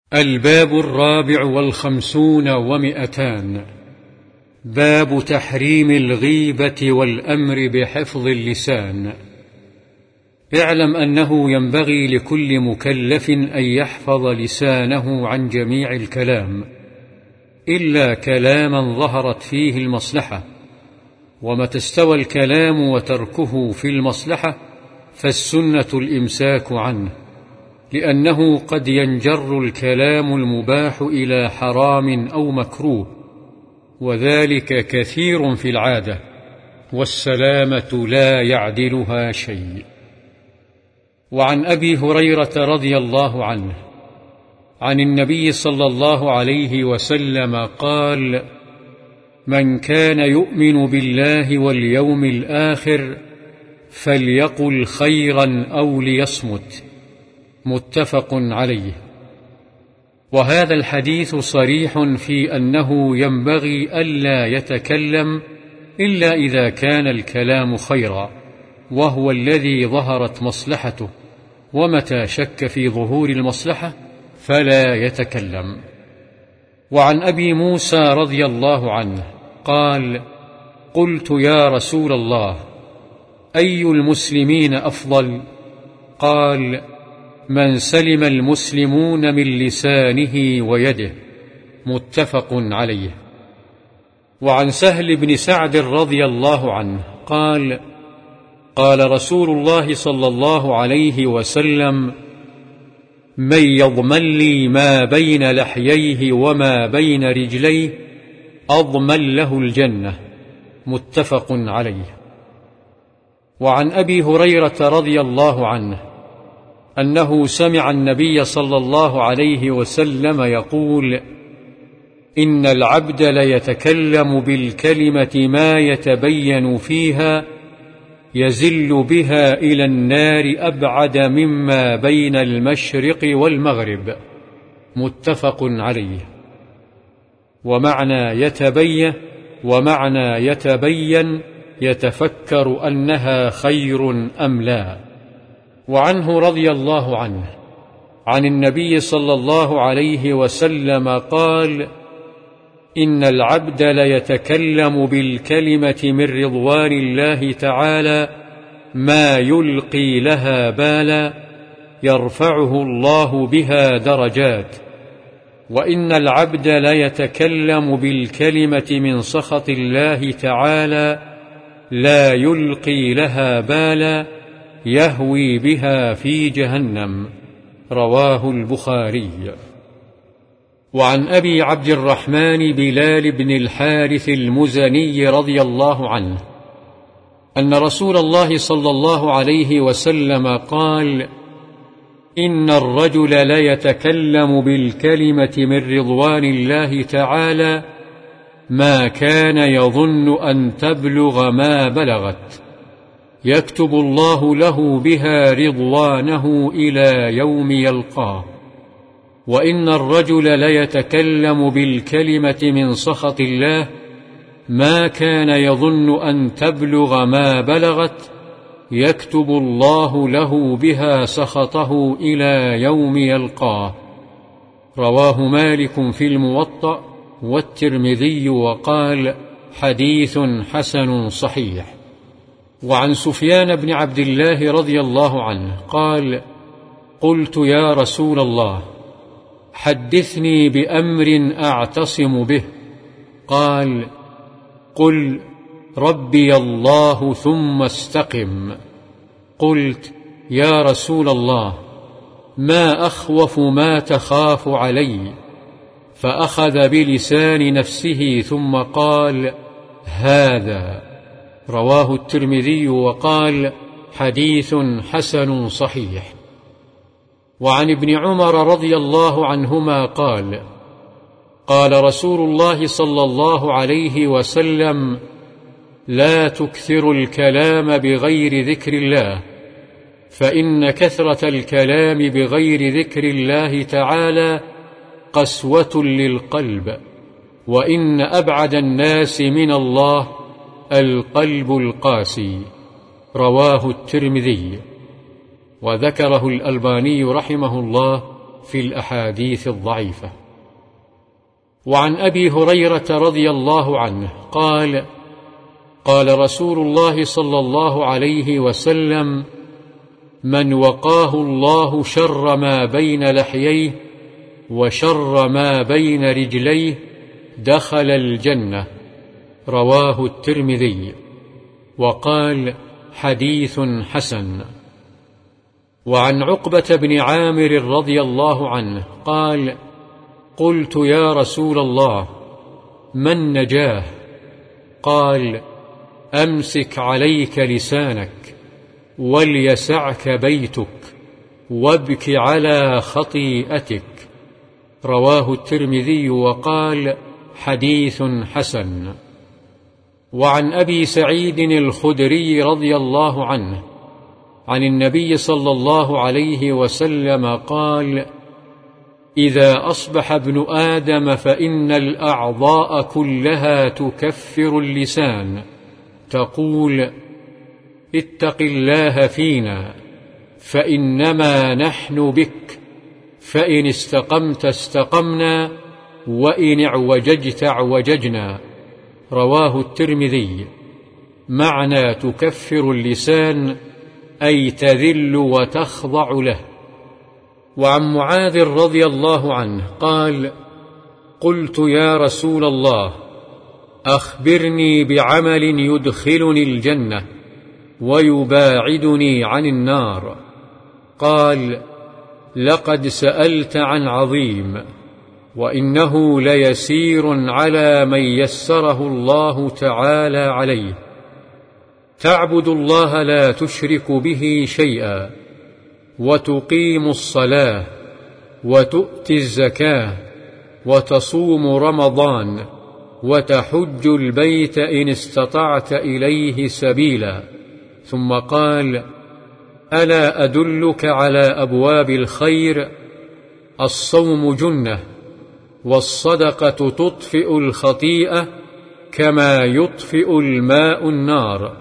الباب 54 باب تحريم الغيبة والأمر بحفظ اللسان. اعلم أنه ينبغي لكل مكلف أن يحفظ لسانه عن جميع الكلام إلا كلاما ظهرت فيه المصلحة، ومتى استوى الكلام وتركه في المصلحة فالسنة الإمساك عنه، لأنه قد ينجر الكلام المباح إلى حرام أو مكروه، وذلك كثير في العادة، والسلامة لا يعدلها شيء. وعن أبي هريرة رضي الله عنه عن النبي صلى الله عليه وسلم قال: من كان يؤمن بالله واليوم الآخر فليقل خيرا أو ليصمت. متفق عليه. وهذا الحديث صريح في أنه ينبغي ألا يتكلم إلا إذا كان الكلام خيرا، وهو الذي ظهرت مصلحته، ومتى شك في ظهور المصلحة فلا يتكلم. وعن أبي موسى رضي الله عنه قال: قلت يا رسول الله، أي المسلمين أفضل؟ قال: من سلم المسلمون من لسانه ويده. متفق عليه. وعن سهل بن سعد رضي الله عنه قال: قال رسول الله صلى الله عليه وسلم: من يضمن لي ما بين لحييه وما بين رجليه أضمن له الجنة. متفق عليه. وعن أبي هريرة رضي الله عنه أنه سمع النبي صلى الله عليه وسلم يقول: إن العبد ليتكلم بالكلمة ما يتبين فيها يزل بها إلى النار أبعد مما بين المشرق والمغرب. متفق عليه. ومعنى يتبين يتفكر أنها خير أم لا. وعنه رضي الله عنه عن النبي صلى الله عليه وسلم قال: إن العبد ليتكلم بالكلمة من رضوان الله تعالى ما يلقي لها بالا يرفعه الله بها درجات، وإن العبد ليتكلم بالكلمة من سخط الله تعالى لا يلقي لها بالا يهوي بها في جهنم. رواه البخاري. وعن أبي عبد الرحمن بلال بن الحارث المزني رضي الله عنه أن رسول الله صلى الله عليه وسلم قال: إن الرجل ليتكلم بالكلمة من رضوان الله تعالى ما كان يظن أن تبلغ ما بلغت، يكتب الله له بها رضوانه إلى يوم يلقاه. وإن الرجل ليتكلم بالكلمة من سخط الله ما كان يظن أن تبلغ ما بلغت، يكتب الله له بها سخطه إلى يوم يلقاه. رواه مالك في الموطأ والترمذي وقال: حديث حسن صحيح. وعن سفيان بن عبد الله رضي الله عنه قال: قلت يا رسول الله، حدثني بأمر أعتصم به. قال: قل ربي الله ثم استقم. قلت: يا رسول الله، ما أخوف ما تخاف علي؟ فأخذ بلسان نفسه ثم قال: هذا. رواه الترمذي وقال: حديث حسن صحيح. وعن ابن عمر رضي الله عنهما قال: قال رسول الله صلى الله عليه وسلم: لا تكثروا الكلام بغير ذكر الله، فإن كثرة الكلام بغير ذكر الله تعالى قسوة للقلب، وإن أبعد الناس من الله القلب القاسي. رواه الترمذي. وذكره الألباني رحمه الله في الأحاديث الضعيفة. وعن أبي هريرة رضي الله عنه قال: قال رسول الله صلى الله عليه وسلم: من وقاه الله شر ما بين لحييه وشر ما بين رجليه دخل الجنة. رواه الترمذي، وقال: حديث حسن. وعن عقبة بن عامر رضي الله عنه قال: قلت يا رسول الله ما النجاة؟ قال: أمسك عليك لسانك وليسعك بيتك وابك على خطيئتك. رواه الترمذي، وقال: حديث حسن. وعن أبي سعيد الخدري رضي الله عنه عن النبي صلى الله عليه وسلم قال: إذا أصبح ابن آدم فإن الأعضاء كلها تكفر اللسان، تقول: اتق الله فينا فإنما نحن بك، فإن استقمت استقمنا وإن اعوججت اعوججنا. رواه الترمذي. معنى تكفر اللسان أي تذل وتخضع له. وعن معاذ رضي الله عنه قال: قلت يا رسول الله أخبرني بعمل يدخلني الجنة ويباعدني عن النار. قال: لقد سألت عن عظيم، وإنه ليسير على من يسره الله تعالى عليه. تعبد الله لا تشرك به شيئا، وتقيم الصلاة، وتؤتي الزكاة، وتصوم رمضان، وتحج البيت إن استطعت إليه سبيلا. ثم قال: ألا أدلك على أبواب الخير؟ الصوم جنة، والصدقة تطفئ الخطيئة كما يطفئ الماء النار،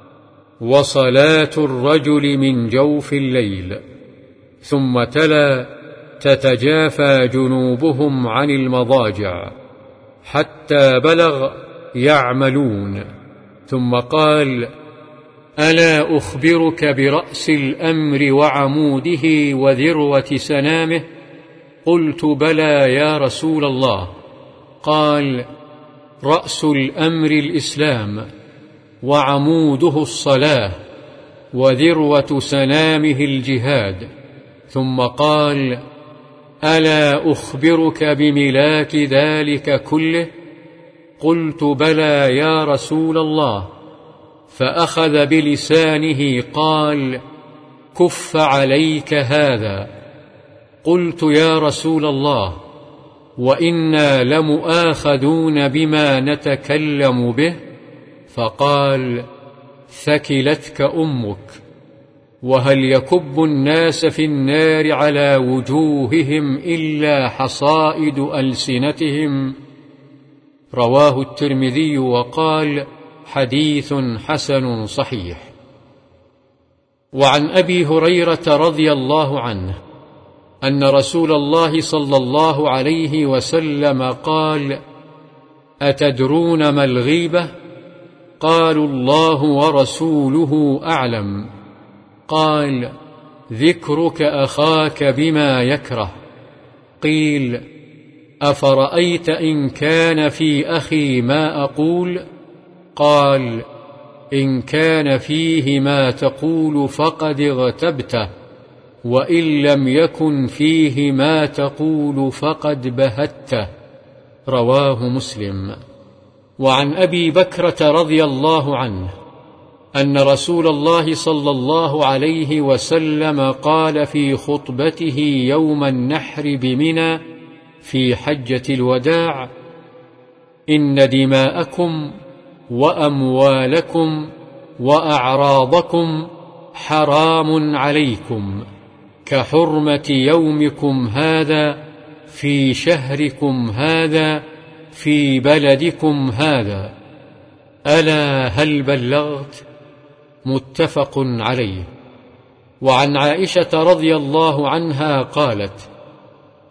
وصلاة الرجل من جوف الليل. ثم تلا: تتجافى جنوبهم عن المضاجع، حتى بلغ يعملون. ثم قال: ألا أخبرك برأس الأمر وعموده وذروة سنامه؟ قلت: بلى يا رسول الله. قال: رأس الأمر الإسلام، وعموده الصلاة، وذروة سنامه الجهاد. ثم قال: ألا أخبرك بملاك ذلك كله؟ قلت: بلى يا رسول الله. فأخذ بلسانه قال: كف عليك هذا. قلت: يا رسول الله، وإنا لمؤاخذون بما نتكلم به؟ فقال: ثكلتك أمك. وهل يكب الناس في النار على وجوههم إلا حصائد ألسنتهم؟ رواه الترمذي، وقال: حديث حسن صحيح. وعن أبي هريرة رضي الله عنه أن رسول الله صلى الله عليه وسلم قال: أتدرون ما الغيبة؟ قالوا: الله ورسوله أعلم. قال: ذكرك أخاك بما يكره. قيل: أفرأيت إن كان في أخي ما أقول؟ قال: إن كان فيه ما تقول فقد اغتبته، وإن لم يكن فيه ما تقول فقد بهته. رواه مسلم. وعن أبي بكرة رضي الله عنه أن رسول الله صلى الله عليه وسلم قال في خطبته يوم النحر بمنى في حجة الوداع: إن دماءكم وأموالكم وأعراضكم حرام عليكم كحرمة يومكم هذا في شهركم هذا في بلدكم هذا. ألا هل بلغت؟ متفق عليه. وعن عائشة رضي الله عنها قالت: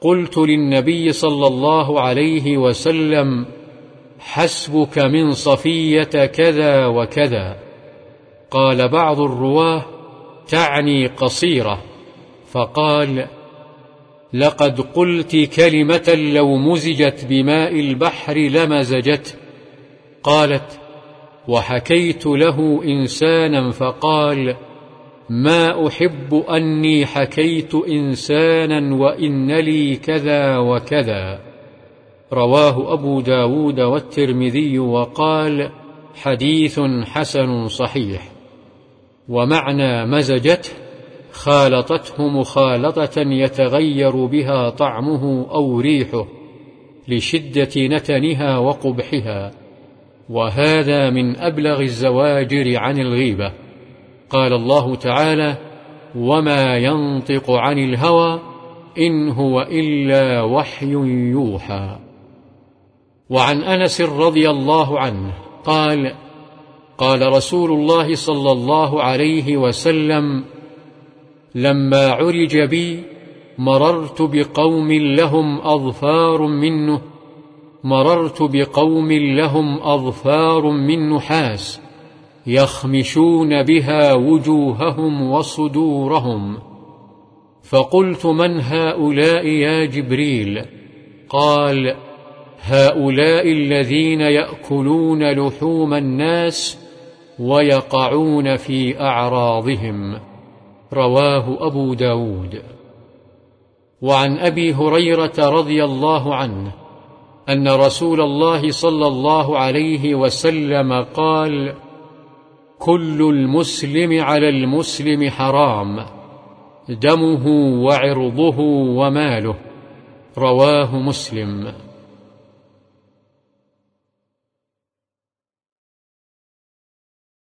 قلت للنبي صلى الله عليه وسلم: حسبك من صفية كذا وكذا. قال بعض الرواه: تعني قصيرة. فقال: لقد قلت كلمة لو مزجت بماء البحر لمزجته. قالت: وحكيت له إنسانا فقال: ما أحب أني حكيت إنسانا وإن لي كذا وكذا. رواه أبو داود والترمذي وقال: حديث حسن صحيح. ومعنى مزجته خالطته مخالطة يتغير بها طعمه أو ريحه لشدة نتنها وقبحها، وهذا من أبلغ الزواجر عن الغيبة. قال الله تعالى: وما ينطق عن الهوى إن هو إلا وحي يوحى. وعن أنس رضي الله عنه قال: قال رسول الله صلى الله عليه وسلم: لما عرج بي مررت بقوم لهم أظفار من نحاس يخمشون بها وجوههم وصدورهم، فقلت: من هؤلاء يا جبريل؟ قال: هؤلاء الذين يأكلون لحوم الناس ويقعون في أعراضهم. رواه أبو داود. وعن أبي هريرة رضي الله عنه أن رسول الله صلى الله عليه وسلم قال: كل المسلم على المسلم حرام، دمه وعرضه وماله. رواه مسلم.